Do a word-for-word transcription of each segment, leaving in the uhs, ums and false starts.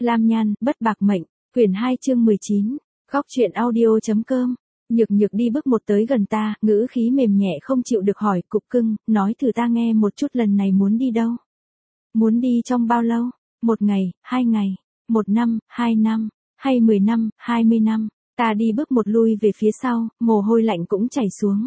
Lam Nhan, Bất Bạc Mệnh, quyển hai chương mười chín, góc truyện audio.com. Nhược nhược đi bước một tới gần ta, ngữ khí mềm nhẹ không chịu được hỏi, cục cưng, nói thử ta nghe một chút, lần này muốn đi đâu? Muốn đi trong bao lâu? Một ngày, hai ngày, một năm, hai năm, hay mười năm, hai mươi năm? Ta đi bước một lui về phía sau, mồ hôi lạnh cũng chảy xuống.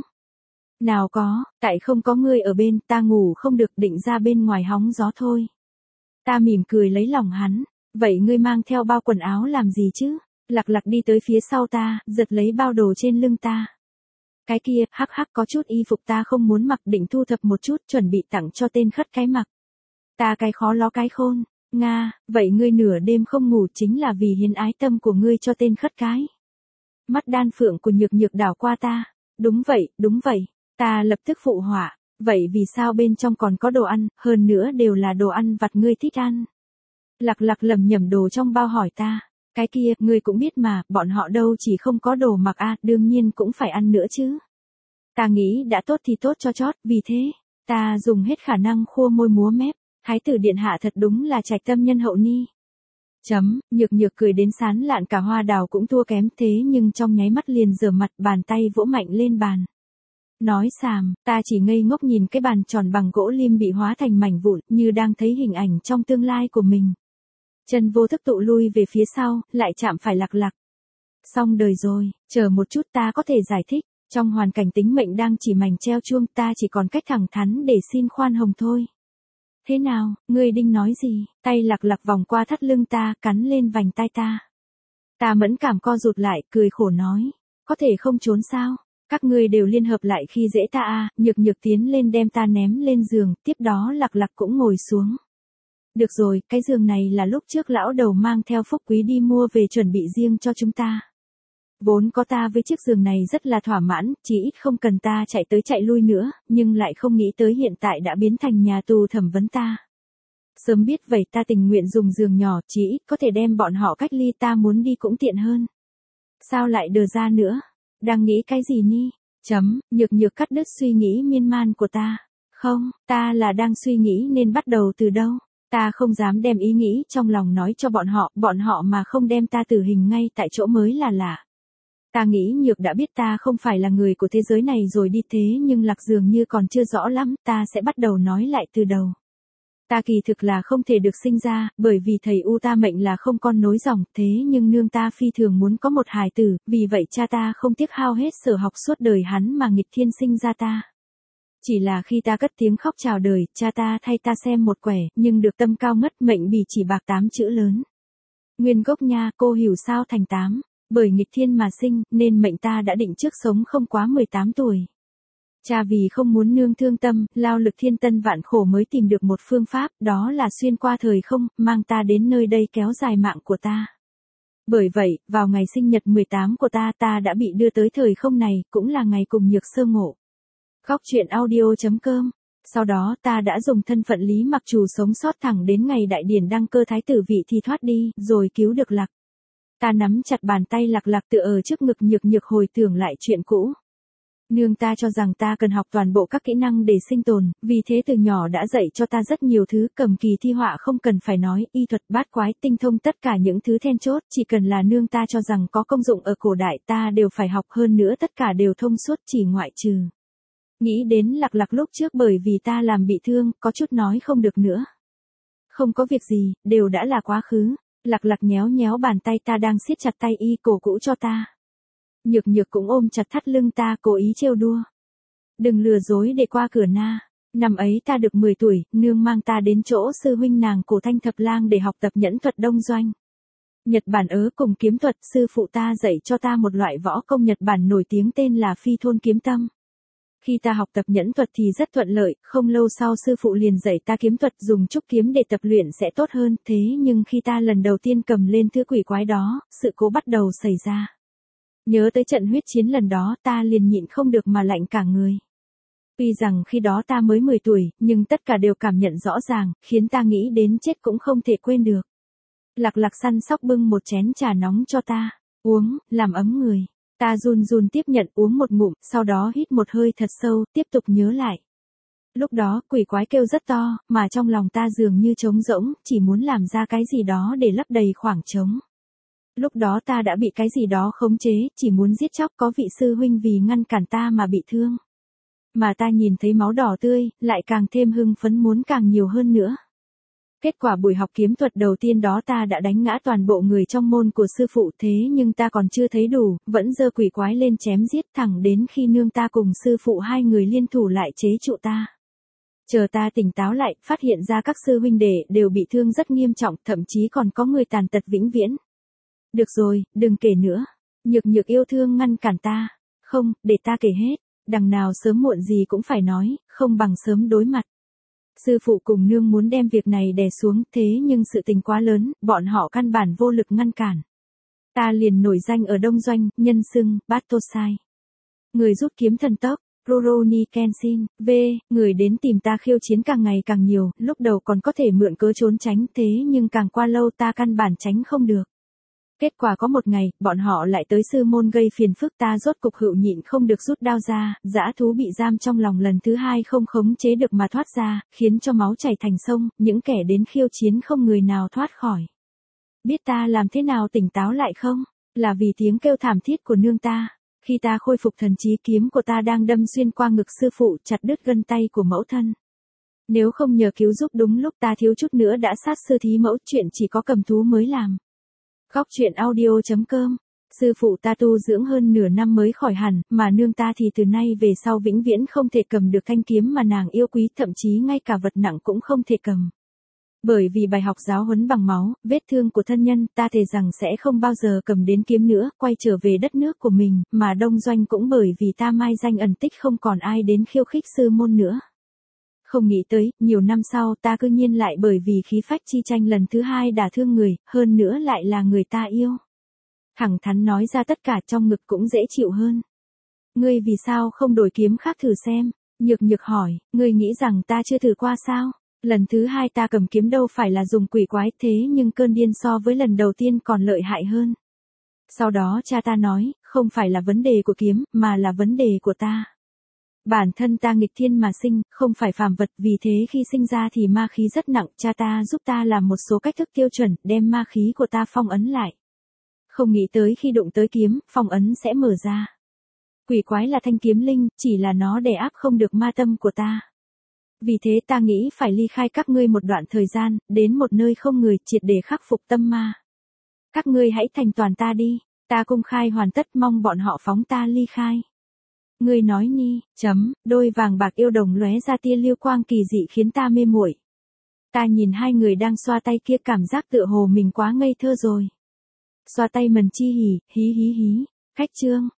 Nào có, tại không có ngươi ở bên, ta ngủ không được, định ra bên ngoài hóng gió thôi. Ta mỉm cười lấy lòng hắn, vậy ngươi mang theo bao quần áo làm gì chứ? Lặc lặc đi tới phía sau ta, giật lấy bao đồ trên lưng ta. Cái kia, hắc hắc, có chút y phục ta không muốn mặc, định thu thập một chút, chuẩn bị tặng cho tên khất cái mặc. Ta cái khó ló cái khôn, Nga, vậy ngươi nửa đêm không ngủ chính là vì hiến ái tâm của ngươi cho tên khất cái. Mắt đan phượng của nhược nhược đảo qua ta, đúng vậy, đúng vậy, ta lập tức phụ họa, vậy vì sao bên trong còn có đồ ăn, hơn nữa đều là đồ ăn vặt ngươi thích ăn. Lặc lặc lầm nhầm đồ trong bao hỏi ta. Cái kia, ngươi cũng biết mà, bọn họ đâu chỉ không có đồ mặc a, à, đương nhiên cũng phải ăn nữa chứ. Ta nghĩ đã tốt thì tốt cho chót, vì thế, ta dùng hết khả năng khua môi múa mép, thái tử điện hạ thật đúng là trạch tâm nhân hậu ni. Chấm, nhược nhược cười đến sán lạn, cả hoa đào cũng thua kém, thế nhưng trong nháy mắt liền rửa mặt, bàn tay vỗ mạnh lên bàn. Nói xàm, ta chỉ ngây ngốc nhìn cái bàn tròn bằng gỗ lim bị hóa thành mảnh vụn, như đang thấy hình ảnh trong tương lai của mình. Chân vô thức tụ lui về phía sau, lại chạm phải lặc lặc. Xong đời rồi, chờ một chút, ta có thể giải thích, trong hoàn cảnh tính mệnh đang chỉ mảnh treo chuông, ta chỉ còn cách thẳng thắn để xin khoan hồng thôi. Thế nào, ngươi định nói gì? Tay lặc lặc vòng qua thắt lưng ta, cắn lên vành tai ta. Ta mẫn cảm co rụt lại, cười khổ nói, có thể không trốn sao? Các ngươi đều liên hợp lại khi dễ ta à? Nhược nhược tiến lên đem ta ném lên giường, tiếp đó lặc lặc cũng ngồi xuống. Được rồi, cái giường này là lúc trước lão đầu mang theo Phúc Quý đi mua về chuẩn bị riêng cho chúng ta. Vốn có ta với chiếc giường này rất là thỏa mãn, chỉ ít không cần ta chạy tới chạy lui nữa, nhưng lại không nghĩ tới hiện tại đã biến thành nhà tù thẩm vấn ta. Sớm biết vậy ta tình nguyện dùng giường nhỏ, chỉ ít có thể đem bọn họ cách ly, ta muốn đi cũng tiện hơn. Sao lại đờ ra nữa? Đang nghĩ cái gì ni? Chấm, nhược nhược cắt đứt suy nghĩ miên man của ta. Không, ta là đang suy nghĩ nên bắt đầu từ đâu. Ta không dám đem ý nghĩ trong lòng nói cho bọn họ, bọn họ mà không đem ta tử hình ngay tại chỗ mới là lạ. Ta nghĩ nhược đã biết ta không phải là người của thế giới này rồi đi, thế nhưng lạc dường như còn chưa rõ lắm, ta sẽ bắt đầu nói lại từ đầu. Ta kỳ thực là không thể được sinh ra, bởi vì thầy U ta mệnh là không con nối dòng, thế nhưng nương ta phi thường muốn có một hài tử, vì vậy cha ta không tiếc hao hết sở học suốt đời hắn mà nghịch thiên sinh ra ta. Chỉ là khi ta cất tiếng khóc chào đời, cha ta thay ta xem một quẻ, nhưng được tâm cao ngất, mệnh bì chỉ bạc tám chữ lớn. Nguyên gốc nha, cô hiểu sao thành tám, bởi nghịch thiên mà sinh, nên mệnh ta đã định trước sống không quá mười tám tuổi. Cha vì không muốn nương thương tâm, lao lực thiên tân vạn khổ mới tìm được một phương pháp, đó là xuyên qua thời không, mang ta đến nơi đây kéo dài mạng của ta. Bởi vậy, vào ngày sinh nhật mười tám của ta, ta đã bị đưa tới thời không này, cũng là ngày cùng nhược sơ ngộ. Góc truyện audio.com. Sau đó ta đã dùng thân phận Lý Mặc Trù sống sót thẳng đến ngày đại điển đăng cơ thái tử vị thì thoát đi, rồi cứu được lặc. Ta nắm chặt bàn tay lặc lặc tựa ở trước ngực nhược nhược hồi tưởng lại chuyện cũ. Nương ta cho rằng ta cần học toàn bộ các kỹ năng để sinh tồn, vì thế từ nhỏ đã dạy cho ta rất nhiều thứ, cầm kỳ thi họa không cần phải nói, y thuật bát quái tinh thông tất cả những thứ then chốt, chỉ cần là nương ta cho rằng có công dụng ở cổ đại ta đều phải học, hơn nữa tất cả đều thông suốt chỉ ngoại trừ. Nghĩ đến lặc lặc lúc trước bởi vì ta làm bị thương, có chút nói không được nữa. Không có việc gì, đều đã là quá khứ. Lặc lặc nhéo nhéo bàn tay ta đang siết chặt tay y cổ cũ cho ta. Nhược nhược cũng ôm chặt thắt lưng ta, cố ý trêu đua. Đừng lừa dối để qua cửa na. Năm ấy ta được mười tuổi, nương mang ta đến chỗ sư huynh nàng Cổ Thanh Thập Lang để học tập nhẫn thuật đông doanh. Nhật Bản ớ cùng kiếm thuật, sư phụ ta dạy cho ta một loại võ công Nhật Bản nổi tiếng tên là phi thôn kiếm tâm. Khi ta học tập nhẫn thuật thì rất thuận lợi, không lâu sau sư phụ liền dạy ta kiếm thuật, dùng trúc kiếm để tập luyện sẽ tốt hơn, thế nhưng khi ta lần đầu tiên cầm lên thứ quỷ quái đó, sự cố bắt đầu xảy ra. Nhớ tới trận huyết chiến lần đó, ta liền nhịn không được mà lạnh cả người. Tuy rằng khi đó ta mới mười tuổi, nhưng tất cả đều cảm nhận rõ ràng, khiến ta nghĩ đến chết cũng không thể quên được. Lặc lặc săn sóc bưng một chén trà nóng cho ta, uống, làm ấm người. Ta run run tiếp nhận uống một ngụm, sau đó hít một hơi thật sâu, tiếp tục nhớ lại. Lúc đó, quỷ quái kêu rất to, mà trong lòng ta dường như trống rỗng, chỉ muốn làm ra cái gì đó để lấp đầy khoảng trống. Lúc đó ta đã bị cái gì đó khống chế, chỉ muốn giết chóc, có vị sư huynh vì ngăn cản ta mà bị thương. Mà ta nhìn thấy máu đỏ tươi, lại càng thêm hưng phấn muốn càng nhiều hơn nữa. Kết quả buổi học kiếm thuật đầu tiên đó ta đã đánh ngã toàn bộ người trong môn của sư phụ, thế nhưng ta còn chưa thấy đủ, vẫn giơ quỷ quái lên chém giết thẳng đến khi nương ta cùng sư phụ hai người liên thủ lại chế trụ ta. Chờ ta tỉnh táo lại, phát hiện ra các sư huynh đệ đều bị thương rất nghiêm trọng, thậm chí còn có người tàn tật vĩnh viễn. Được rồi, đừng kể nữa. Nhược nhược yêu thương ngăn cản ta. Không, để ta kể hết. Đằng nào sớm muộn gì cũng phải nói, không bằng sớm đối mặt. Sư phụ cùng nương muốn đem việc này đè xuống, thế nhưng sự tình quá lớn, bọn họ căn bản vô lực ngăn cản. Ta liền nổi danh ở Đông Doanh, nhân xưng, Battosai. Người rút kiếm thần tốc, Rurouni Kenshin, V, người đến tìm ta khiêu chiến càng ngày càng nhiều, lúc đầu còn có thể mượn cớ trốn tránh, thế nhưng càng qua lâu ta căn bản tránh không được. Kết quả có một ngày, bọn họ lại tới sư môn gây phiền phức, ta rốt cục hữu nhịn không được rút đao ra, dã thú bị giam trong lòng lần thứ hai không khống chế được mà thoát ra, khiến cho máu chảy thành sông, những kẻ đến khiêu chiến không người nào thoát khỏi. Biết ta làm thế nào tỉnh táo lại không? Là vì tiếng kêu thảm thiết của nương ta. Khi ta khôi phục thần trí, kiếm của ta đang đâm xuyên qua ngực sư phụ, chặt đứt gân tay của mẫu thân. Nếu không nhờ cứu giúp đúng lúc, ta thiếu chút nữa đã sát sư thí mẫu, chuyện chỉ có cầm thú mới làm. Góc truyện audio chấm com. Sư phụ ta tu dưỡng hơn nửa năm mới khỏi hẳn, mà nương ta thì từ nay về sau vĩnh viễn không thể cầm được thanh kiếm mà nàng yêu quý, thậm chí ngay cả vật nặng cũng không thể cầm. Bởi vì bài học giáo huấn bằng máu, vết thương của thân nhân, ta thề rằng sẽ không bao giờ cầm đến kiếm nữa, quay trở về đất nước của mình, mà Đông Doanh cũng bởi vì ta mai danh ẩn tích không còn ai đến khiêu khích sư môn nữa. Không nghĩ tới, nhiều năm sau ta cư nhiên lại bởi vì khí phách chi tranh lần thứ hai đả thương người, hơn nữa lại là người ta yêu. Thẳng thắn nói ra tất cả, trong ngực cũng dễ chịu hơn. Ngươi vì sao không đổi kiếm khác thử xem? Nhược nhược hỏi, ngươi nghĩ rằng ta chưa thử qua sao? Lần thứ hai ta cầm kiếm đâu phải là dùng quỷ quái, thế nhưng cơn điên so với lần đầu tiên còn lợi hại hơn. Sau đó cha ta nói, không phải là vấn đề của kiếm, mà là vấn đề của ta. Bản thân ta nghịch thiên mà sinh, không phải phàm vật, vì thế khi sinh ra thì ma khí rất nặng, cha ta giúp ta làm một số cách thức tiêu chuẩn, đem ma khí của ta phong ấn lại. Không nghĩ tới khi đụng tới kiếm, phong ấn sẽ mở ra. Quỷ quái là thanh kiếm linh, chỉ là nó đè áp không được ma tâm của ta. Vì thế ta nghĩ phải ly khai các ngươi một đoạn thời gian, đến một nơi không người, triệt để khắc phục tâm ma. Các ngươi hãy thành toàn ta đi, ta công khai hoàn tất, mong bọn họ phóng ta ly khai. Ngươi nói nhi, chấm, đôi vàng bạc yêu đồng lóe ra tia lưu quang kỳ dị khiến ta mê muội. Ta nhìn hai người đang xoa tay kia, cảm giác tựa hồ mình quá ngây thơ rồi. Xoa tay mần chi hỉ, hí hí hí, khách chương.